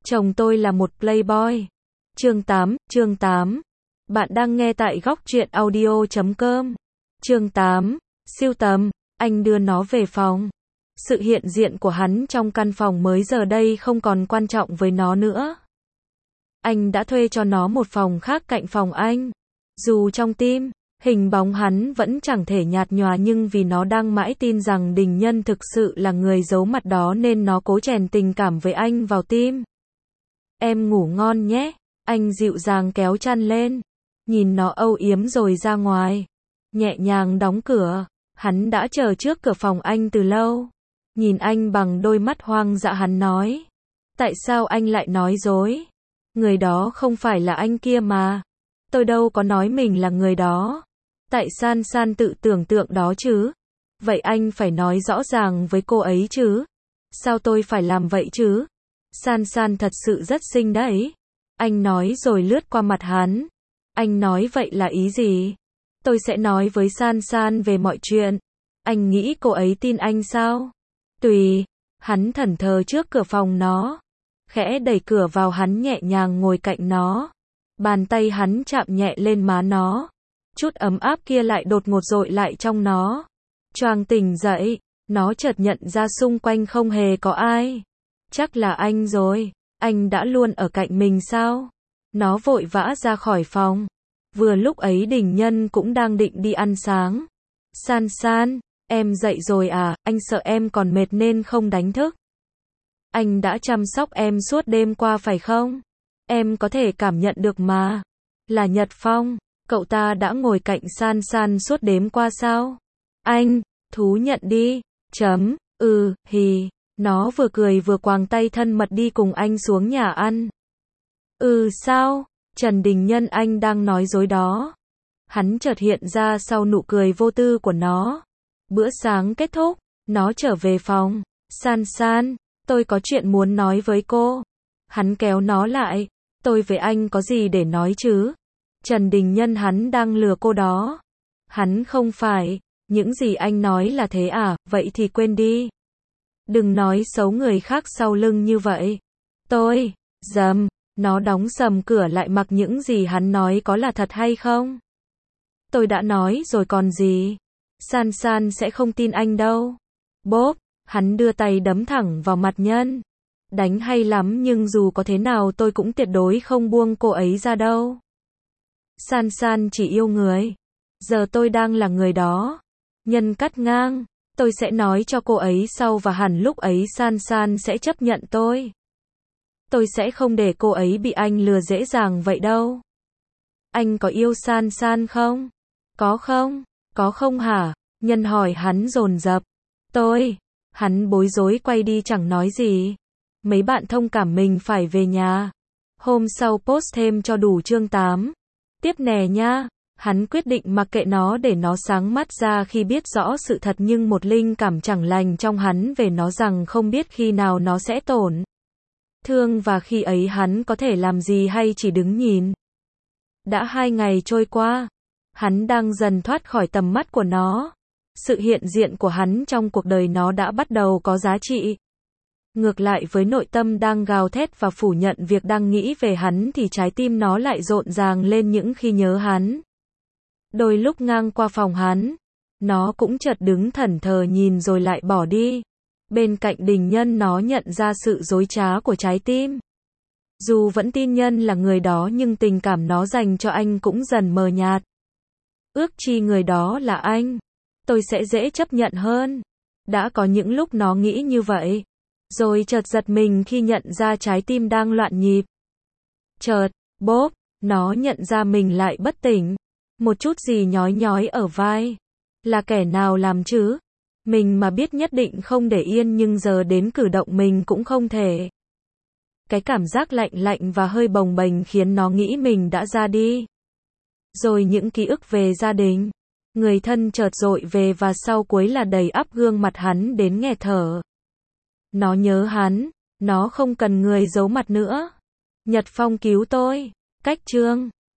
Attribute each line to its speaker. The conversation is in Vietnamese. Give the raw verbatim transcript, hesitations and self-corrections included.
Speaker 1: Chồng tôi là một playboy. Chương tám, chương tám. Bạn đang nghe tại góc truyện audio chấm com. Chương tám, siêu tầm, anh đưa nó về phòng. Sự hiện diện của hắn trong căn phòng mới giờ đây không còn quan trọng với nó nữa. Anh đã thuê cho nó một phòng khác cạnh phòng anh. Dù trong tim, hình bóng hắn vẫn chẳng thể nhạt nhòa, nhưng vì nó đang mãi tin rằng Đình Nhân thực sự là người giấu mặt đó nên nó cố chèn tình cảm với anh vào tim. Em ngủ ngon nhé. Anh dịu dàng kéo chăn lên, nhìn nó âu yếm rồi ra ngoài, nhẹ nhàng đóng cửa. Hắn đã chờ trước cửa phòng anh từ lâu. Nhìn anh bằng đôi mắt hoang dã, hắn nói: tại sao anh lại nói dối? Người đó không phải là anh kia mà. Tôi đâu có nói mình là người đó. Tại San San tự tưởng tượng đó chứ? Vậy anh phải nói rõ ràng với cô ấy chứ? Sao tôi phải làm vậy chứ? San San thật sự rất xinh đấy. Anh nói rồi lướt qua mặt hắn. Anh nói vậy là ý gì? Tôi sẽ nói với San San về mọi chuyện. Anh nghĩ cô ấy tin anh sao? Tùy. Hắn thẫn thờ trước cửa phòng nó, khẽ đẩy cửa vào. Hắn nhẹ nhàng ngồi cạnh nó. Bàn tay hắn chạm nhẹ lên má nó. Chút ấm áp kia lại đột ngột dội lại trong nó. Choàng tỉnh dậy, nó chợt nhận ra xung quanh không hề có ai. Chắc là anh rồi. Anh đã luôn ở cạnh mình sao? Nó vội vã ra khỏi phòng. Vừa lúc ấy Đình Nhân cũng đang định đi ăn sáng. San San, em dậy rồi à? Anh sợ em còn mệt nên không đánh thức. Anh đã chăm sóc em suốt đêm qua phải không? Em có thể cảm nhận được mà. Là Nhật Phong, cậu ta đã ngồi cạnh San San suốt đêm qua sao? Anh, thú nhận đi. Chấm, ừ, hì. Nó vừa cười vừa quàng tay thân mật đi cùng anh xuống nhà ăn. Ừ sao? Trần Đình Nhân, anh đang nói dối đó. Hắn chợt hiện ra sau nụ cười vô tư của nó. Bữa sáng kết thúc, nó trở về phòng. San San, tôi có chuyện muốn nói với cô. Hắn kéo nó lại. Tôi với anh có gì để nói chứ? Trần Đình Nhân, hắn đang lừa cô đó. Hắn không phải. Những gì anh nói là thế à? Vậy thì quên đi. Đừng nói xấu người khác sau lưng như vậy. Tôi, dầm, nó đóng sầm cửa lại mặc những gì hắn nói có là thật hay không? Tôi đã nói rồi còn gì. San San sẽ không tin anh đâu. Bốp, hắn đưa tay đấm thẳng vào mặt Nhân. Đánh hay lắm, nhưng dù có thế nào tôi cũng tuyệt đối không buông cô ấy ra đâu. San San chỉ yêu người. Giờ tôi đang là người đó. Nhân cắt ngang. Tôi sẽ nói cho cô ấy sau và hẳn lúc ấy San San sẽ chấp nhận tôi. Tôi sẽ không để cô ấy bị anh lừa dễ dàng vậy đâu. Anh có yêu San San không? Có không? Có không hả? Nhân hỏi hắn dồn dập. Tôi. Hắn bối rối quay đi chẳng nói gì. Mấy bạn thông cảm mình phải về nhà. Hôm sau post thêm cho đủ chương tám. Tiếp nè nha. Hắn quyết định mặc kệ nó để nó sáng mắt ra khi biết rõ sự thật, nhưng một linh cảm chẳng lành trong hắn về nó rằng không biết khi nào nó sẽ tổn thương và khi ấy hắn có thể làm gì hay chỉ đứng nhìn. Đã hai ngày trôi qua, hắn đang dần thoát khỏi tầm mắt của nó. Sự hiện diện của hắn trong cuộc đời nó đã bắt đầu có giá trị. Ngược lại với nội tâm đang gào thét và phủ nhận việc đang nghĩ về hắn thì trái tim nó lại rộn ràng lên những khi nhớ hắn. Đôi lúc ngang qua phòng hắn, nó cũng chợt đứng thẫn thờ nhìn rồi lại bỏ đi. Bên cạnh Đình Nhân, nó nhận ra sự dối trá của trái tim. Dù vẫn tin Nhân là người đó nhưng tình cảm nó dành cho anh cũng dần mờ nhạt. Ước chi người đó là anh, tôi sẽ dễ chấp nhận hơn. Đã có những lúc nó nghĩ như vậy, rồi chợt giật mình khi nhận ra trái tim đang loạn nhịp. Chợt, bốp, nó nhận ra mình lại bất tỉnh. Một chút gì nhói nhói ở vai. Là kẻ nào làm chứ? Mình mà biết nhất định không để yên, nhưng giờ đến cử động mình cũng không thể. Cái cảm giác lạnh lạnh và hơi bồng bềnh khiến nó nghĩ mình đã ra đi. Rồi những ký ức về gia đình, người thân chợt dội về và sau cuối là đầy ắp gương mặt hắn đến nghẹt thở. Nó nhớ hắn, nó không cần người giấu mặt nữa. Nhật Phong cứu tôi. Cách chương